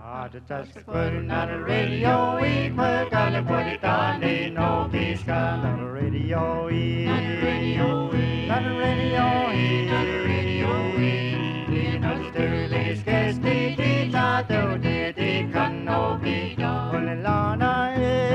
the touch the putting on the radio, we put on the put it on the no peace on the radio, on the radio, on the radio, on the radio, in Australia's guest, the tato, the can no be done. Olelana,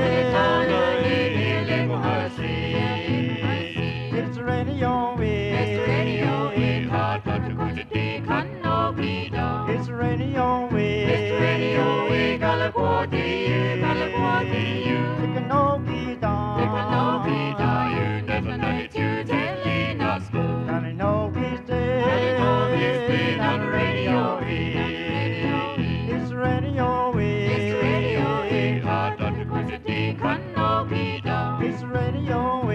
it's radio, it's radio, hot but the good the can no be done. It's radio, it's radio, California, California, it can no be done. It can no be done. You never know it, you telling us go. And I know he's dead, on the radio, it's radio, it's radio, hot but the good the can no be done. It's radio,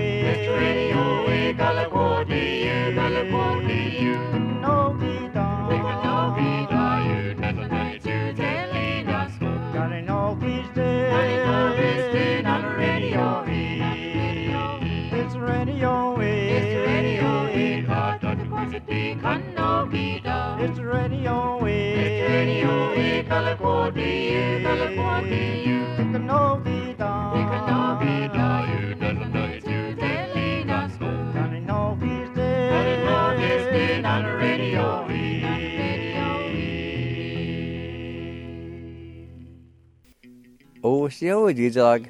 California, California, it can no be done. It can no be done. You never know it, you telling us go. And I know he's dead, on the radio, it's radio, it's radio, hot but the good the can no be done. It's radio, California, California, it can no be done. It can no be done. You never know it, you telling us go. And I know he's dead, on the radio. Ô xíu gì dog.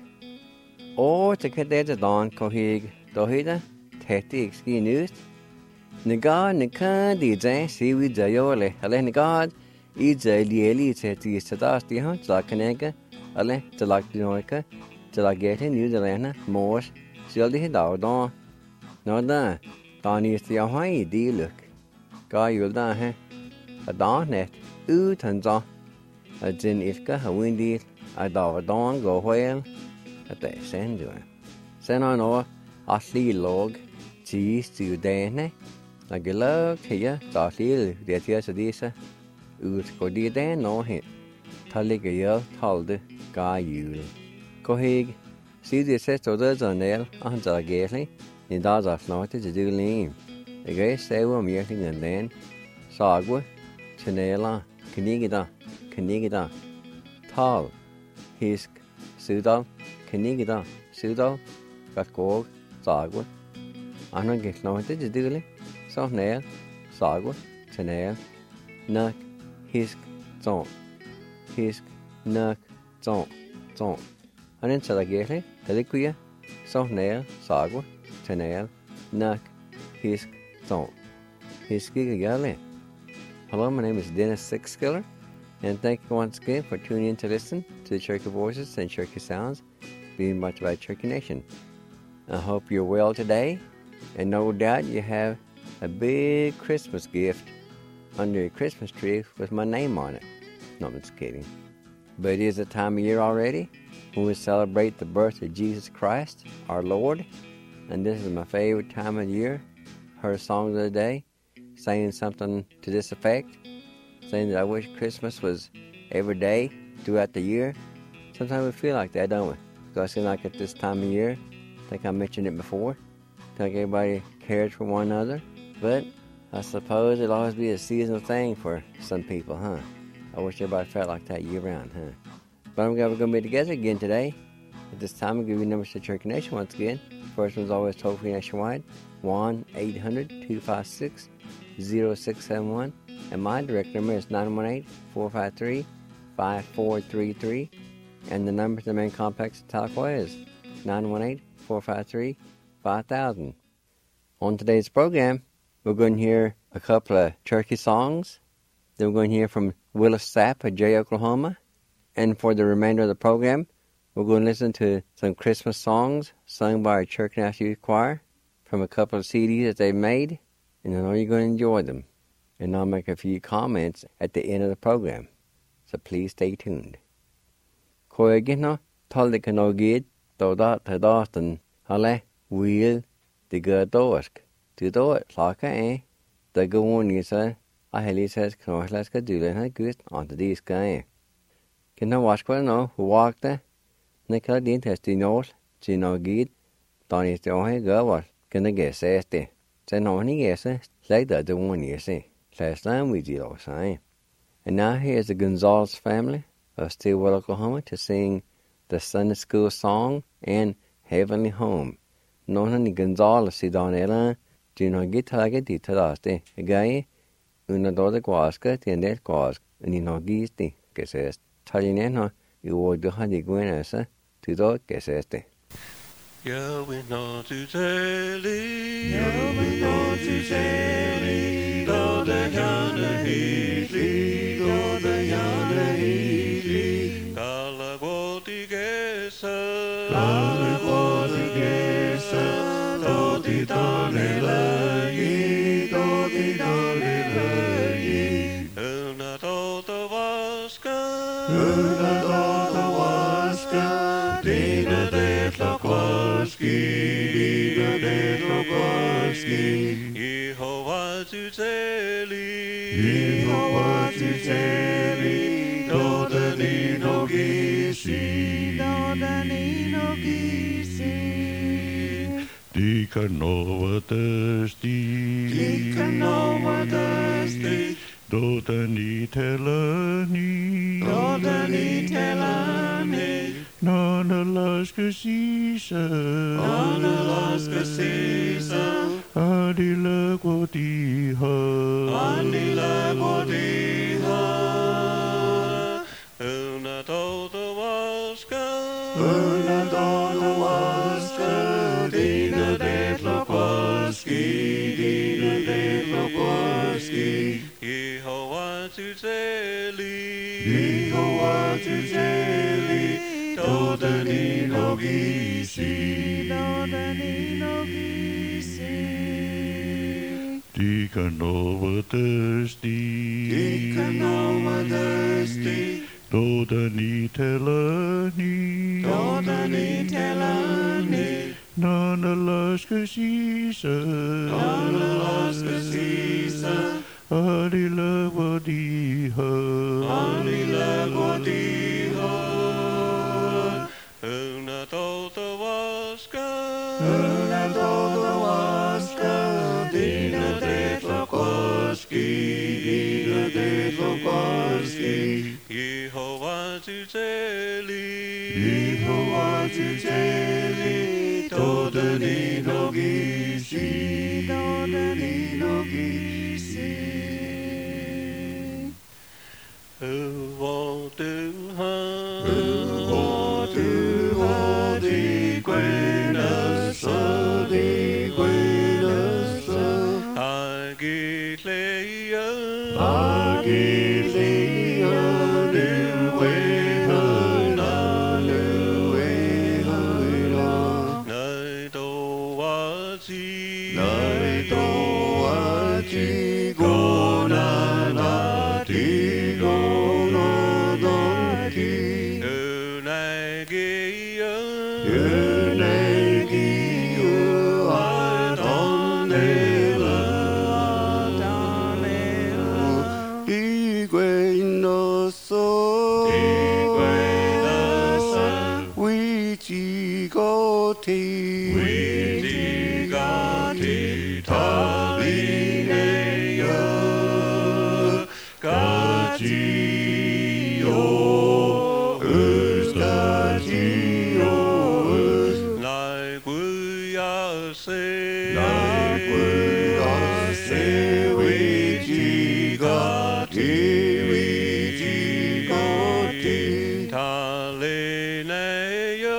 Ô ta cái đấy đón có hig đó hida theti ski news. Nega neka đi ra si vi ra yo le ale nega I ra li theti sada sti ha ta kanega ale ta lag di noika ta lag get New Zealand more sil di da đó nó da ta ni sti hai di look ga yul da ha a da net u tan za a jin ifka ha windy a da don go well at the send sen on or a see log cheese to dane like a log here da feel the tia so this ut go di den no hit talig a year told ga you go hig see the set of the nail on the gately in da za not to do lean the guy say we meeting and then sagwa chenela kinigida tall hisk sudal kinigida sudal got go sagwa anan get no to do le so nail sagwa chenel nak hisk zon hisk nak zon anan chala gately telikuya so nail sagwa chenel nak hisk zon hiski gale. Hello, my name is Dennis Sixskiller, and thank you once again for tuning in to listen to the Cherokee Voices and Cherokee Sounds being brought to you by Cherokee Nation. I hope you're well today, and no doubt you have a big Christmas gift under your Christmas tree with my name on it. No, I'm just kidding. But it is the time of year already when we celebrate the birth of Jesus Christ, our Lord, and this is my favorite time of the year. Heard songs of the day saying something to this effect, saying that I wish Christmas was every day throughout the year. Sometimes we feel like that, don't we? Because I seem like at this time of year, I think I mentioned it before, I think everybody cares for one another. But I suppose it'll always be a seasonal thing for some people, huh? I wish everybody felt like that year round, huh? But I'm glad we're going to be together again today. At this time, I'll give you numbers to Cherokee Nation once again. First one's always toll-free nationwide, 1-800-256-0671. And my direct number is 918-453-5433. And the number to the main complex in Tahlequah is 918-453-5000. On today's program, we're going to hear a couple of Cherokee songs. Then we're going to hear from Willis Sapp of Jay, Oklahoma. And for the remainder of the program, we're going to listen to some Christmas songs sung by our Cherokee National Youth Choir from a couple of CDs that they've made, and I know you're going to enjoy them. And I'll make a few comments at the end of the program, so please stay tuned. Koyagino Toldikanogid Doda Tadastan Hale Wheel the Gurdosk to do it like the Gawonisa I heli says Knoslaska Dulan good onto these guy. Can I watch what no who walked there? Nicola didn't test the nose, she no gid, Donny Stohe girl was gonna guess este. Then on he guess like the one you see. Last time we did all sign. And now here's the Gonzalez family of Stillwater, Oklahoma, to sing the Sunday School song and Heavenly Home. Nona ni Gonzales si Donella, Gino Gitage di Tadaste, Gai, una dota quasca, tiende quas, ni no gisti, que se talineno, y woduha di guenesa, tudo que se este. Yahweh no to Zeli, Yahweh no to Zeli, do the Yana Healy, do the Yana Healy, Galagoti Gesa, Galagoti Gesa, do the Donella, do the Donella, Una Dota Vaska, Una Dota Vaska, Dina de Tlokoski, Dina de Tlokoski, Yehovah to Zeli, Yehovah to Zeli, do the Nino Gisi, do the Nino Gisi. Dikanova thirsty, Dikanova thirsty, do the Nitelani, do the Nitelani, Nana Laska Sisa, Nana Laska Sisa, Adila Godiha, Anila Godiha, Una Dota Vaska, Una Dona Waska, Dina de Tlokoski, Dina de Tlokoski, Yehovah to Zeli, Yehovah to Zeli, do the Nino Gisi, do the Nino Gisi. Dikanova thirsty, Dikanova thirsty, do the Nitelani, do the Nitelani, Nana Laska Sisa, Nana Laska Sisa, Adila Godiha, Anila Godiha, Una Dota Vaska, Una Dona Waska, Dina de Tlokoski, Dina de Tlokoski, Yehovah to Zeli, Yehovah to Zeli, do the Nino Gisi, do the Nino Gisi. Who will do her? Di Guenessa, di Guenessa, Agilea, Agilia, Nueha, Nueha, Naidoazi, Naidoachi, Gona, Nati, Gona, Donki, Unagea, Unegi, Adonela, Di Guenessa, Wichigoti, Talinea, Gagio, Gagio, Naiguiase, Naiguiase, Wichigoti, Wichigoti, Talinea,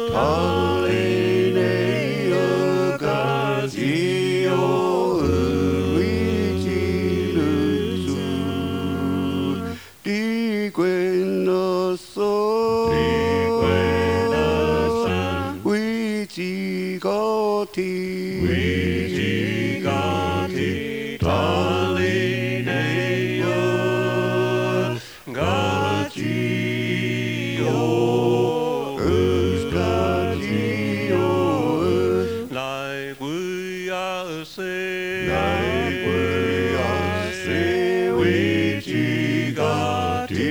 Talinea, Gagio, Wichilutsu, Di Guenessa, Wichigoti, Talinea, Gagio, Gagio, Naiguiase, Naiguiase, Wichigoti,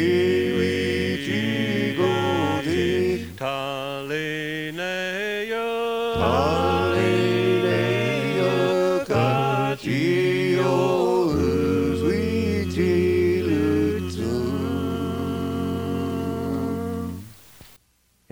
Wichigoti, Talinea, Talinea,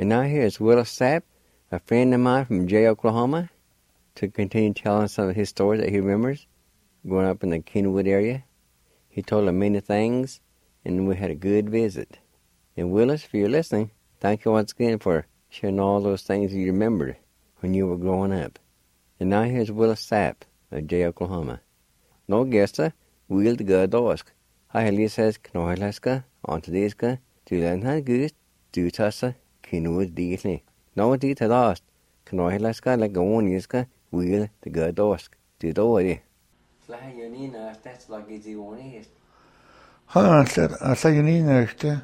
now here's Willis Sapp, a friend of mine from Jay, Oklahoma, to continue telling some of his stories that he remembers growing up in the Kenwood area. He told them many things, and we had a good visit. And Willis, if you're listening, thank you once again for sharing all those things you remembered when you were growing up. And now here's Willis Sapp of Jay, Oklahoma. No gesta, Will the Gardosk. Hi, Elias Knohilaska, on today's ka, to learn how good, do tassa, Kenwood deeply. No, deed to last, Knohilaska, like a one yeska, Will the Gardosk. Do the way. Fly your nina, that's like easy one is. I said you need next.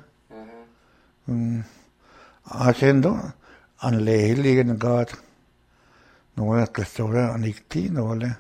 I said, and lay in the guard. No one at the store and 18 no one.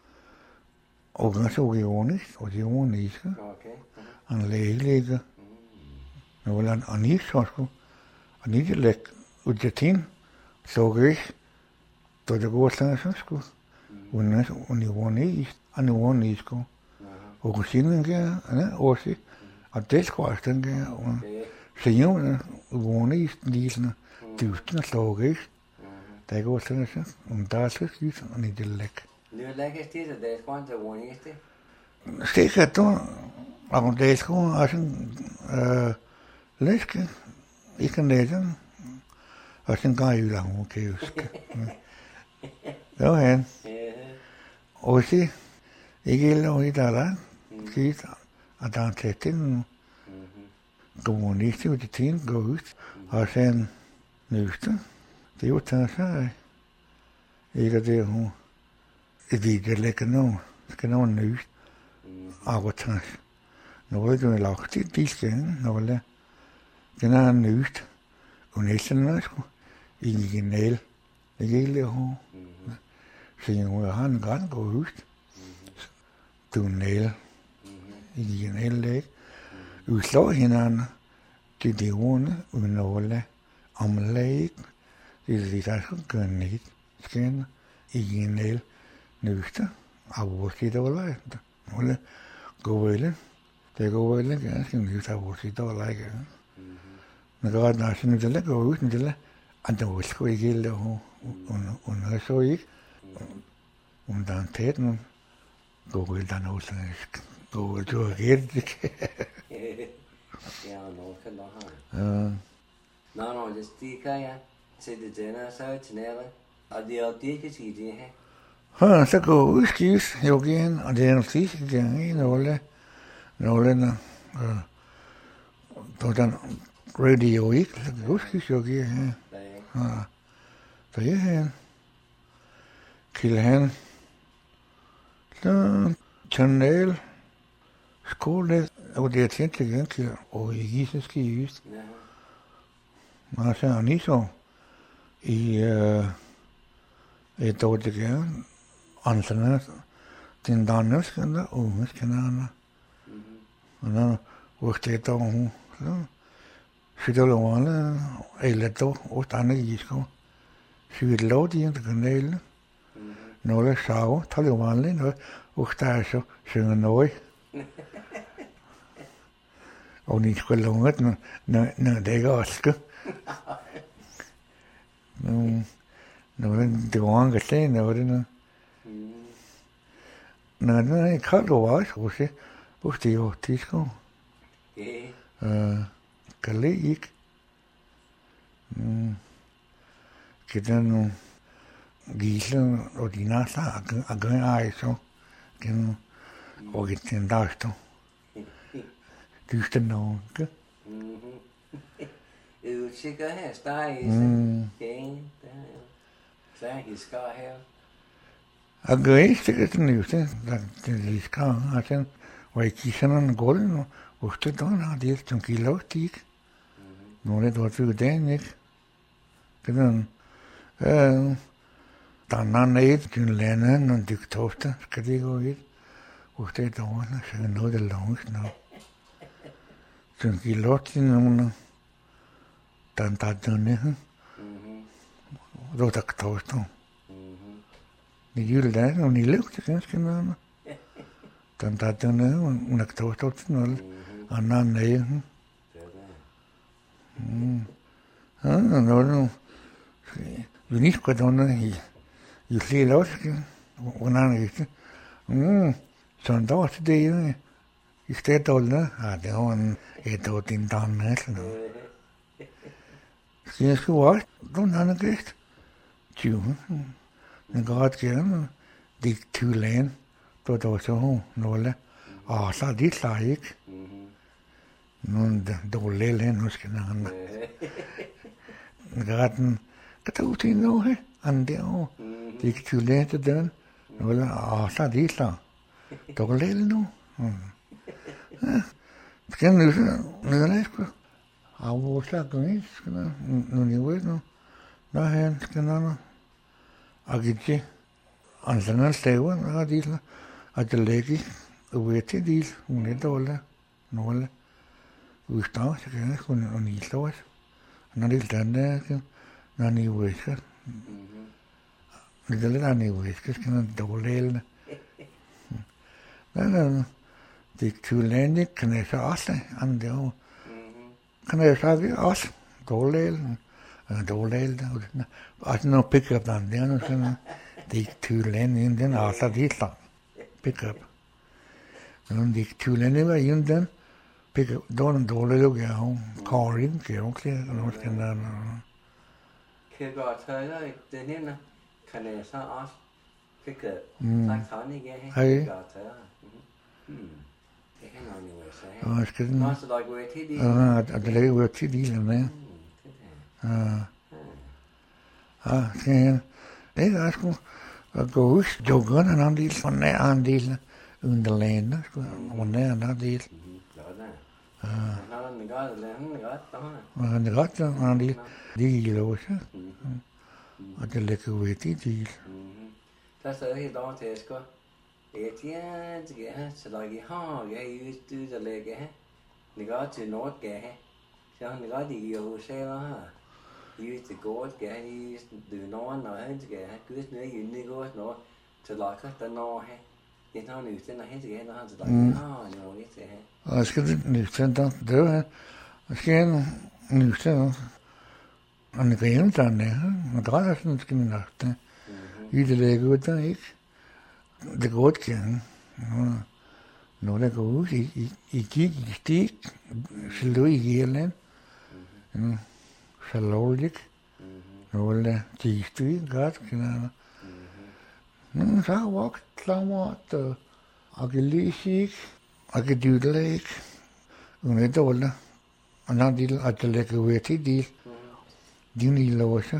Oh, that's what you want, or you want these. Okay. And lay league. No one on each school. I need you like with the team. So great to the go school. When you want east and you want east go. Og siden again, også at det skvarsten again, så jo vågne lysene, dysten slår ikke. Der går sådan så, der er så lys og ikke læk. Nu lægger det der skvarsten til vågne ikke. Stikker du, og det skal også læske, ikke næsten, og sådan går jeg langt, okay, huske. Det var han. Også ikke lov i der Kiit, at der til kommunister ud i tiden går ud, og sen nøste. Det er jo taget sig. Ikke det, hun i det lægger nogen. Skal nogen nøste. Og taget. Nå er det lagt til de skal, når det den er nøste. Og næsten er sgu. I en næl. Det er ikke hun. Så jeg har en gang gå ud. Du er næl. I en hel dag. Vi slår hinanden til de runde, uden at omlæg. Det er der skal gøre net. Skænder. I en hel nøste. Og vores lidt overlejt. Nogle går vel. Det går vel ganske nøste af vores lidt overlejt. Når der er sådan noget, der går ud, det er at der var sgu ikke helt der. Under så ikke. Under den tæt, går vel der noget sådan. Gå du har gættet. Ja, nå, kan du have. Nå, det stikker jeg til det denne, så til nære. Og det er det, jeg siger det her. Så går udskives jo igen, og det er noget sidste gang i nogle, på den radio ikke, så går udskives jo igen her. Så jeg her. Kilde han. Så kanal. Skole, og det er tænkt igen til, og i Jesus i just. Men så er han så i et år til gerne, anserne, den danske og unge og når det der hun, så sidder der alle, eller der, og der er i sko. Så vi lov de der kanale, når der sav, tager jo vanligt, og der er så synger noget. Og ni skulle lunget, når det ikke også. Når det var en gæst, når det nu. Når det er kaldt og var, så se, hvor det jo tisko. Kan det ikke. Kan det nu gisle og de næste og gøre ej så. Kan og get den der stå. Dysten nogen, ikke? Du sikker her, steg i sig. Så er I skar her. Og gør ikke sikkert den livste, den er skar, og den var ikke sådan en gulv, og det der har det, som giver lov til, ikke? Nogle der var dagen, ikke? Det er der er noget, den lander, når det tofter, skal det gå i. Og det der var, så er noget, der langt nu. Så giver lov til nogle, der er denne, og der tofter. Det er jo der, når de lugter ganske noget. Der er denne, og der tofter til noget, og der er nære. No. You need to go down. You see it out. When I'm eating. So that's the day. You stay older. I don't eat out in town. Since you watch, don't understand. June. The God can dig 2 lane. Tot også nåle. Så de ikke. Nogen dårlige lane, nu skal han. Gaten. Kan du til nu, he? Ande over. De ikke 2 lane til den. Nåle. Så de dårlige nu. Skal nu sgu. Hvor slakker ikke, skal nu niveau nu. Nå han skal nå. Agitje. Ansanar stevan adil. Ajalegi. Ueti dil. Unedole. Nole. Ustav. Sekene kun unilovas. Nadil tanda. Nani ueska. Nidale nani ueska. Skene dolel. De 2 lande kan jeg så også ande over. Kan jeg så også dolel. Dolel. Altså no pick up dan der no sådan. De 2 lande in den også de så pick up. Når de 2 lande var in den pick up don dolel jo ja calling kan jo klæde og skal der. Kan godt høre det her. Kan jeg så også pick up. Tak for det igen. Hej. Det kan man jo sige. Og skal den. Nå, så der går jeg til det. At det laver til de med. Skal jeg. Det er sgu at gå ud. Jogger en anden del, for nær en del under landet, sgu. Og nær en anden del. Nå, den gør det, den gør det. Og han er godt, en anden del. Det er lov, så. Og det lægger ud i del. Der er stadig helt over til at skå. Så der ikke har jeg just der lægger her. Det gør til Nordgade her. Så han gør det i USA her. Just det går det her, det Norden og han skal have gøs ned i det går noget til lakker der når her. Det har nu den her til her der til der. Jo det her. Og skal det nyt der det her. Og skal nyt der. Og det er der her. Og der er sådan skal man nok. I det lægger ud der ikke. Det går ikke gerne. Når der går ud, I gik i stik, så lå I hele. Så lovligt. Når der gik stik, godt. Så har jeg walkt klamret, og jeg læser ikke, og jeg dydler ikke. Og det er dårligt. Og når de at jeg lægger ud til de nye låser.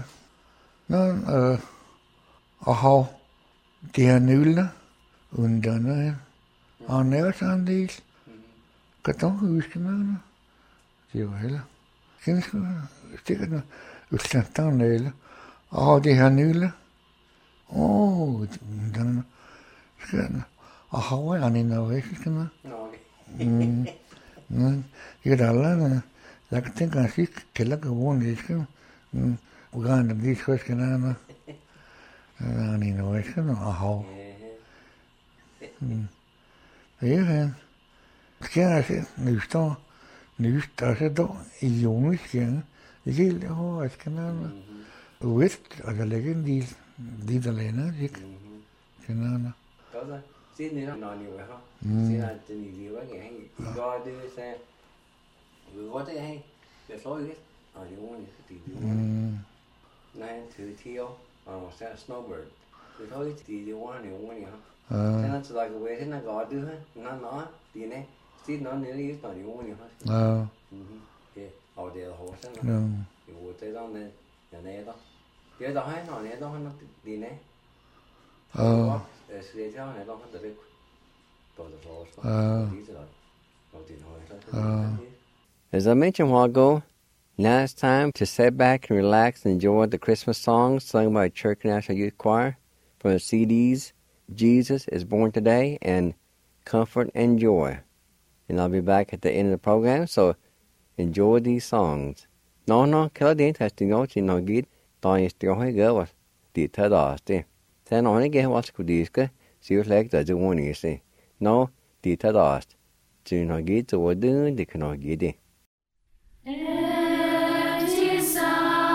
Og har det her nøgle under noget. Og han er sådan en del. Kan du huske noget? Det var heller. Kan du stikke noget? Udslaget der nøgle. Og har det her nøgle. Den skal. Og har han en af væk, noget? Jeg kan aldrig. Jeg kan tænke, at jeg ikke kælder kan bruge det, skal. Og gerne blive skal noget. Han er en af væk, og har. Det er han. Skal jeg se, nyst, og så dog i junisk gerne. Det er helt hårdt, skal noget. Uvægt, og der ligger en del der lander, ikke? Skal noget. Godt så. Siden det når ni var her. Siden at den i livet ikke hænge. I går det så vi går det hænge. Jeg så ikke. Og det var det fordi det var. Nej, til 10 år og så snowbird. Det var ikke det var her. Sen så der går det når godt det her. Nå, det er siden når nede i når det var her. Okay. Og det er hårdt sådan. Jo, det der med jeg næder. Det der har når næder han det næ. As I mentioned a while ago, now it's time to sit back and relax and enjoy the Christmas songs sung by Church National Youth Choir from the CDs Jesus is Born Today and Comfort and Joy. And I'll be back at the end of the program, so enjoy these songs. No, killer din testing out in no good, dying still hey girl, the tadaste. Sen on again what's good diska, see you like the one you say. No, the tadast. Do not get to what do, they cannot get it. Empty side.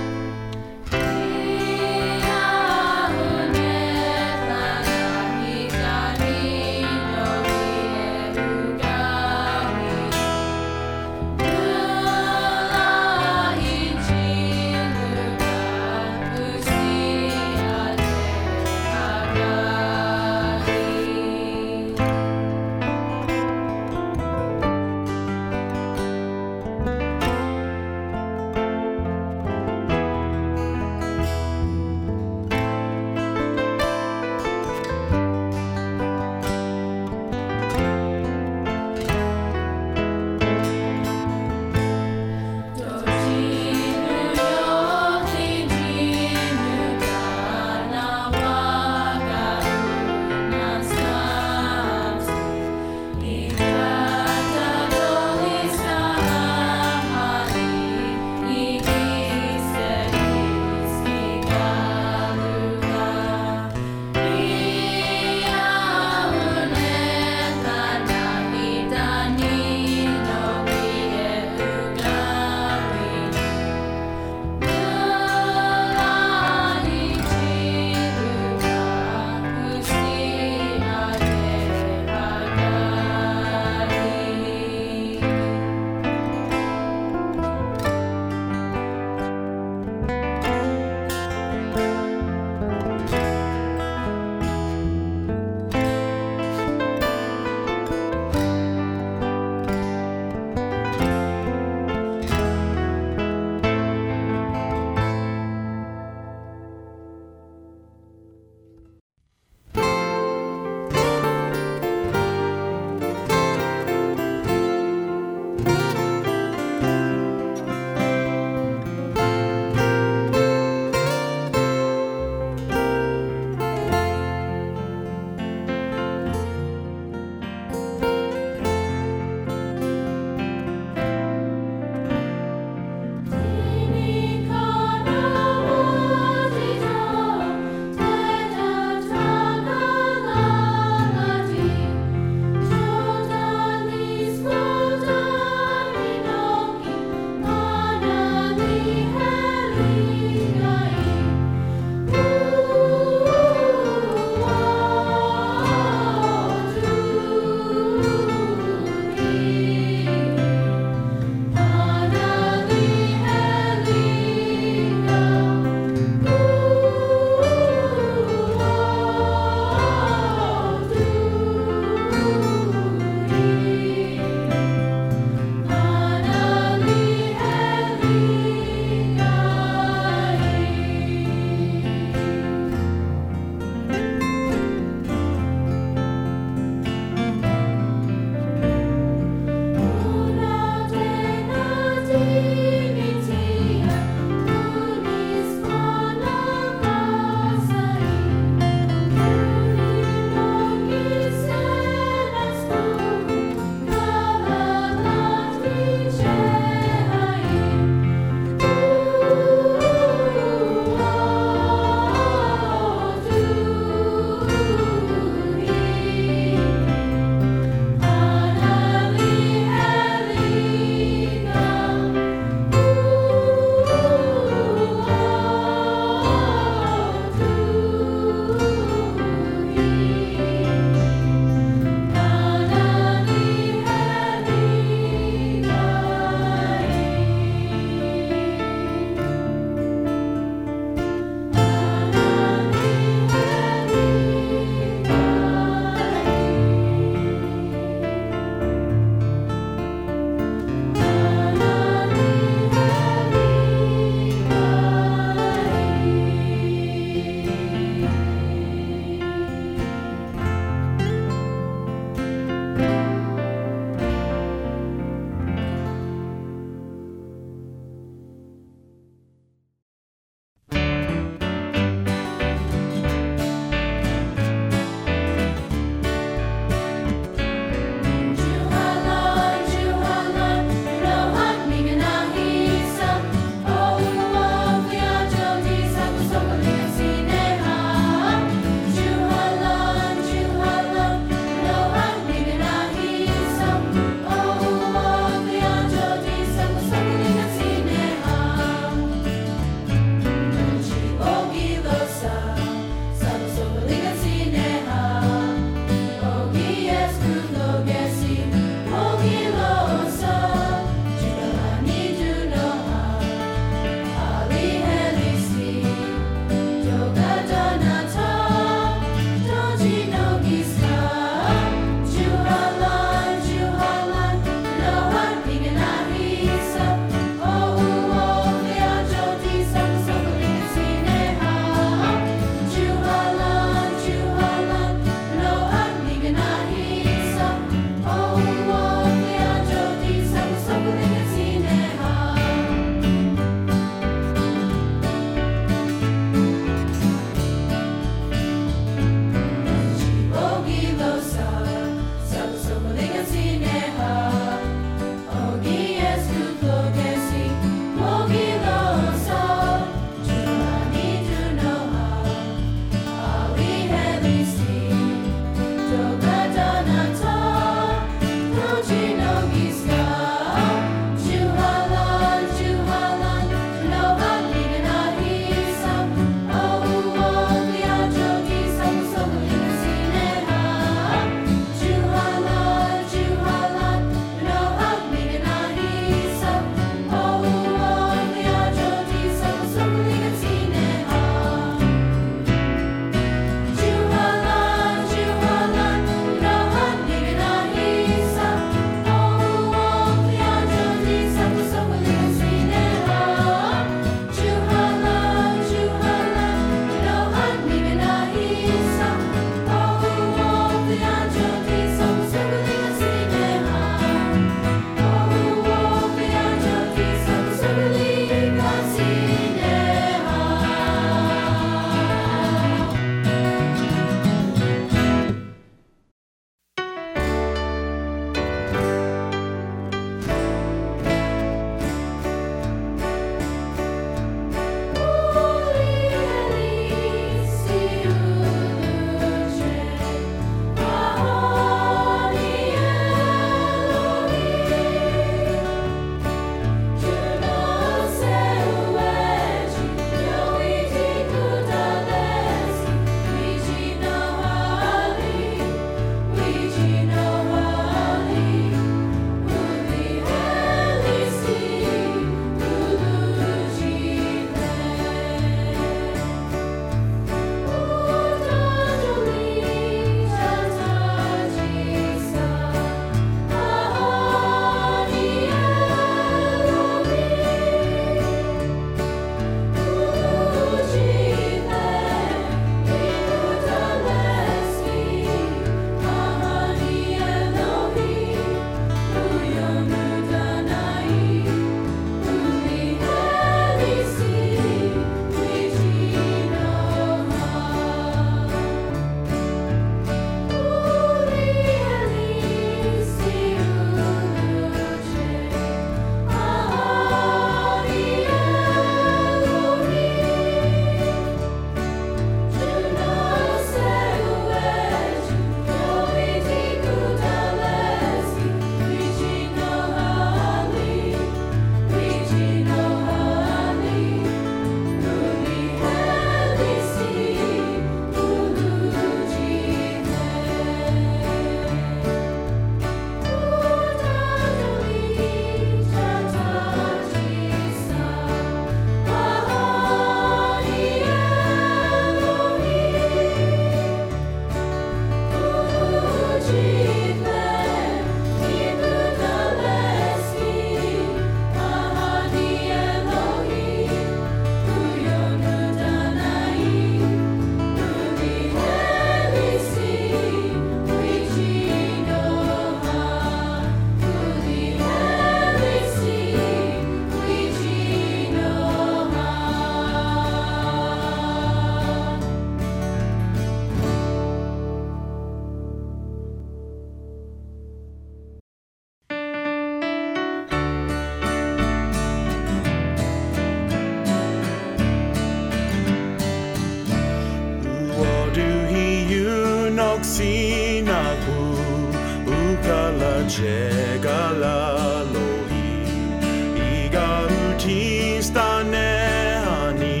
sinaku ukala chegala lohi iga utistane ani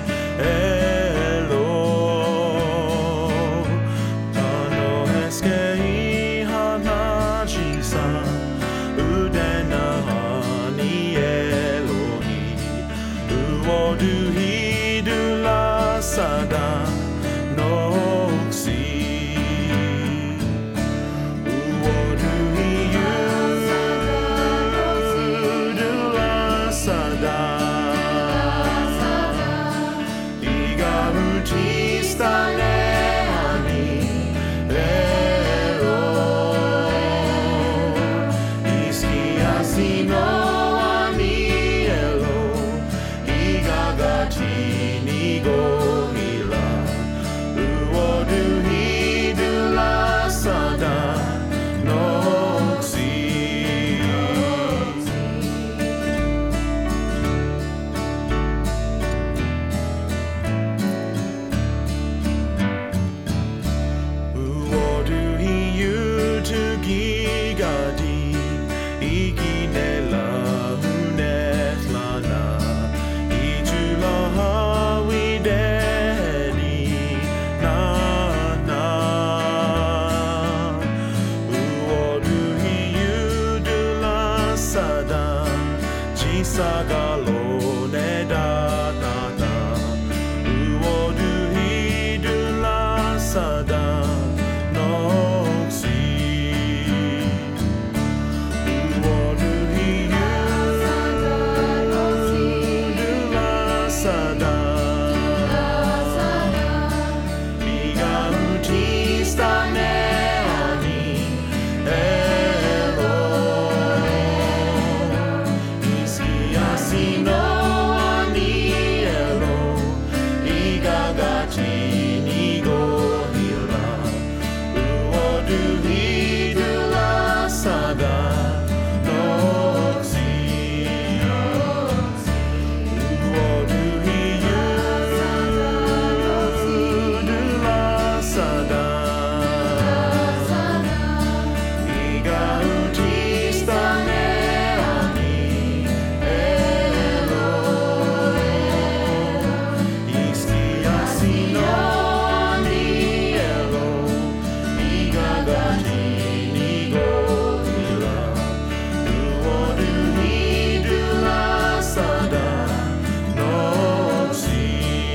elo tano eskei hanajisa udena ani elohi uodu hidula sada noksi uodu hidula sada iga utistane ani ero iski asino ani elo iga gati ni go hila uodu hidula sada noksi uodu hiu tu gigadi iginela unetlana itula hawideni na na uodu hiu dula sada chisagalo ne da da da uodu hidula sada noksi uodu hidula sada iga utistane ani elo iski asino ani elo iga gati ni go hila uodu hidula sada noksi uodu hidula sada iga utistane ani elo iski asino ani elo iga gati ni go hila uodu hidula sada noksi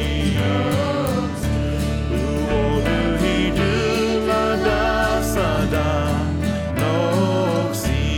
uodu hidula da sada noksi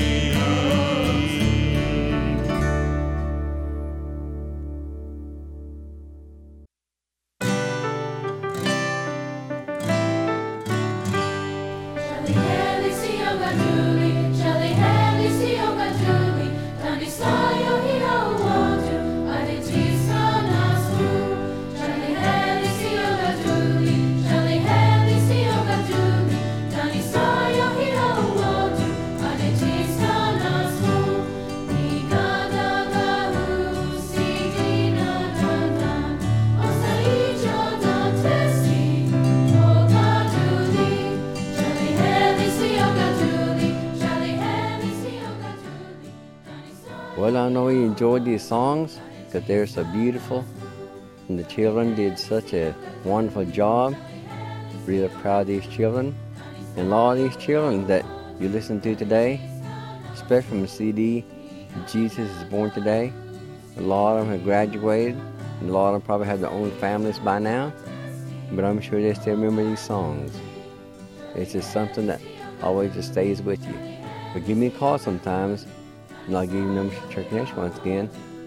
Shally Haley, see Yoga Julie, Tani Sayo, he want you, Aditi Sanasu. Shally Haley, see Yoga Julie, Shally Haley, see Yoga Julie, Tani Sayo, he want you, Aditi Sanasu. Nigada Gahu, Sidina Dandan, Osaijo Dantesi, Yoga Julie, Shally Haley, see Yoga Julie, Shally Haley, see Yoga Julie, Tani Sayo. Well, I know you enjoyed these songs because they're so beautiful, and the children did such a wonderful job. Really proud of these children, and a lot of these children that you listen to today, especially from the CD, Jesus is Born Today. A lot of them have graduated, and a lot of them probably have their own families by now, but I'm sure they still remember these songs. It's just something that always just stays with you. But give me a call sometimes, and I'll give you the number to Church Nation once again.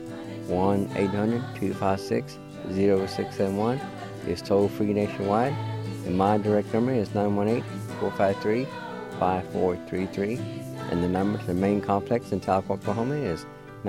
1-800-256-0671. It's toll-free nationwide. And my direct number is 918-453-5433. And the number to the main complex in Talcott, Oklahoma is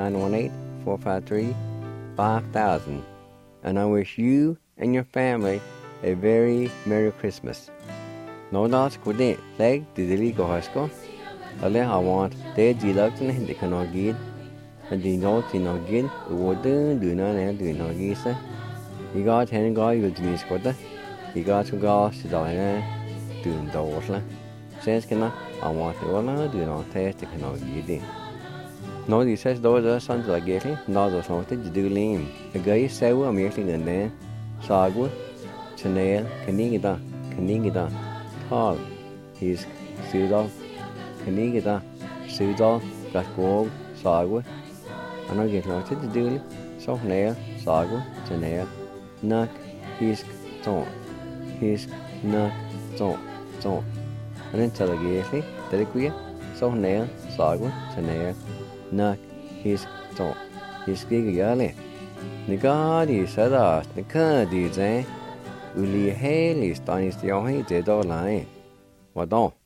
918-453-5000. And I wish you and your family a very Merry Christmas. No doubt could they leg the Deligo Husko. I want they deluxe and the Kanogid. And the note in Ogin, the wooden do not and do no gisa. You got 10 guy with me squatter. You got to go to Diana. doing dorsla. Since can I want to all do not test the canal giddy. No, he says those are sons like getting, not those wanted to do lean. A guy several making and then Sagwa, Chanel, Kanigida, Tall, he's Sudol, Kanigida, Sudol, Gatgog, Sagwa, and I get lots to do so nail, Sagwa, Chanel, Nuck, Hisk, Ton, Hisk, Nuck, Ton, and then tell a gately, Telequia, so nail, Sagwa, Chanel, Nuck, Hisk, Ton, Hisk Gigale. Nigadi said us, the Cuddies, Uli Haley, Stannis the only dead or lying. What don't?